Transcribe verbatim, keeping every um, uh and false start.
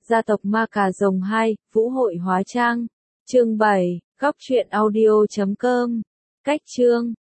Gia tộc Ma Cà Rồng hai, Vũ hội hóa trang. Chương bảy, góc truyện audio chấm com. Cách chương